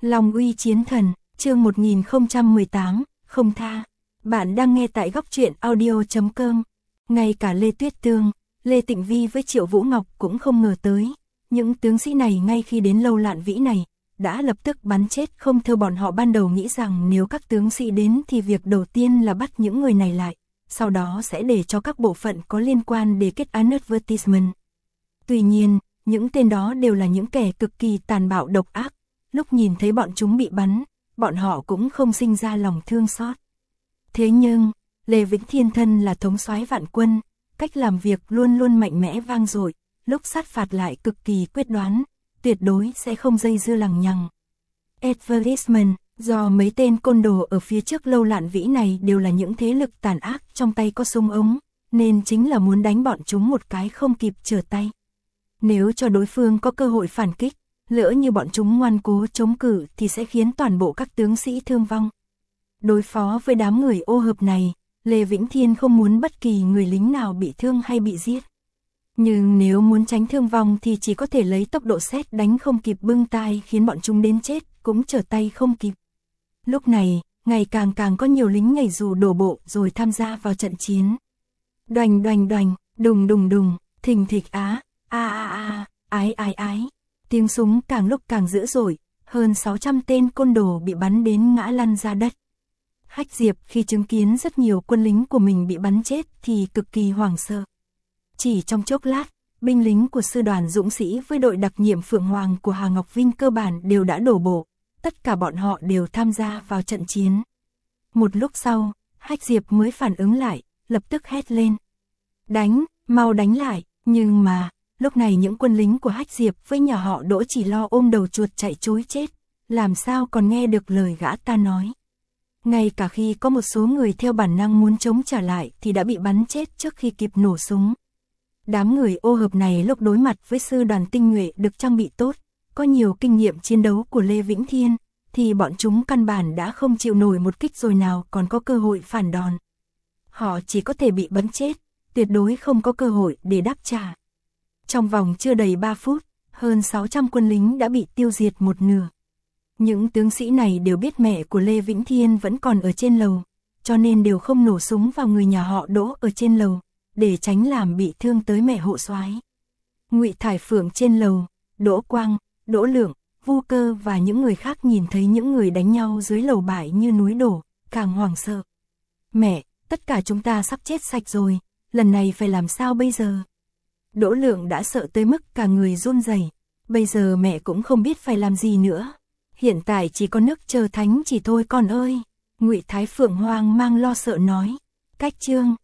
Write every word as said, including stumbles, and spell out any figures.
Long uy chiến thần, chương một nghìn không trăm mười tám, không tha. Bạn đang nghe tại góc truyện audio chấm com. Ngay cả Lê Tuyết Tương, Lê Tịnh Vi với Triệu Vũ Ngọc cũng không ngờ tới. Những tướng sĩ này ngay khi đến Lâu Lạn Vĩ này, đã lập tức bắn chết. Không theo bọn họ ban đầu nghĩ rằng nếu các tướng sĩ đến thì việc đầu tiên là bắt những người này lại, sau đó sẽ để cho các bộ phận có liên quan để kết án advertisement. Tuy nhiên, những tên đó đều là những kẻ cực kỳ tàn bạo độc ác. Lúc nhìn thấy bọn chúng bị bắn, bọn họ cũng không sinh ra lòng thương xót. Thế nhưng, Lê Vĩnh Thiên thân là thống soái vạn quân, cách làm việc luôn luôn mạnh mẽ vang dội, lúc sát phạt lại cực kỳ quyết đoán, tuyệt đối sẽ không dây dưa lằng nhằng. Advertisement, do mấy tên côn đồ ở phía trước Lâu Lạn Vĩ này đều là những thế lực tàn ác trong tay có súng ống, nên chính là muốn đánh bọn chúng một cái không kịp trở tay. Nếu cho đối phương có cơ hội phản kích, lỡ như bọn chúng ngoan cố chống cự thì sẽ khiến toàn bộ các tướng sĩ thương vong. Đối phó với đám người ô hợp này, Lê Vĩnh Thiên không muốn bất kỳ người lính nào bị thương hay bị giết. Nhưng nếu muốn tránh thương vong thì chỉ có thể lấy tốc độ sét đánh không kịp bưng tai, khiến bọn chúng đến chết cũng trở tay không kịp. Lúc này, ngày càng càng có nhiều lính nhảy dù đổ bộ rồi tham gia vào trận chiến. Đoành đoành đoành, đùng đùng đùng, thình thịch á, a a a, ái ái ái. Tiếng súng càng lúc càng dữ dội, hơn sáu trăm tên côn đồ bị bắn đến ngã lăn ra đất. Hách Diệp khi chứng kiến rất nhiều quân lính của mình bị bắn chết thì cực kỳ hoảng sợ. Chỉ trong chốc lát, binh lính của sư đoàn dũng sĩ với đội đặc nhiệm Phượng Hoàng của Hà Ngọc Vinh cơ bản đều đã đổ bộ, tất cả bọn họ đều tham gia vào trận chiến. Một lúc sau, Hách Diệp mới phản ứng lại, lập tức hét lên. Đánh, mau đánh lại, nhưng mà... Lúc này những quân lính của Hách Diệp với nhà họ Đỗ chỉ lo ôm đầu chuột chạy trối chết, làm sao còn nghe được lời gã ta nói. Ngay cả khi có một số người theo bản năng muốn chống trả lại thì đã bị bắn chết trước khi kịp nổ súng. Đám người ô hợp này lúc đối mặt với sư đoàn tinh nhuệ được trang bị tốt, có nhiều kinh nghiệm chiến đấu của Lê Vĩnh Thiên, thì bọn chúng căn bản đã không chịu nổi một kích rồi nào còn có cơ hội phản đòn. Họ chỉ có thể bị bắn chết, tuyệt đối không có cơ hội để đáp trả. Trong vòng chưa đầy ba phút, hơn sáu trăm quân lính đã bị tiêu diệt một nửa. Những tướng sĩ này đều biết mẹ của Lê Vĩnh Thiên vẫn còn ở trên lầu, cho nên đều không nổ súng vào người nhà họ Đỗ ở trên lầu, để tránh làm bị thương tới mẹ hộ soái. Ngụy Thải Phượng trên lầu, Đỗ Quang, Đỗ Lượng, Vu Cơ và những người khác nhìn thấy những người đánh nhau dưới lầu bại như núi đổ, càng hoảng sợ. Mẹ, tất cả chúng ta sắp chết sạch rồi, lần này phải làm sao bây giờ? Đỗ Lượng đã sợ tới mức cả người run rẩy. Bây giờ mẹ cũng không biết phải làm gì nữa. Hiện tại chỉ có nước chờ thánh chỉ thôi con ơi. Ngụy Thái Phượng hoang mang lo sợ nói. Cách chương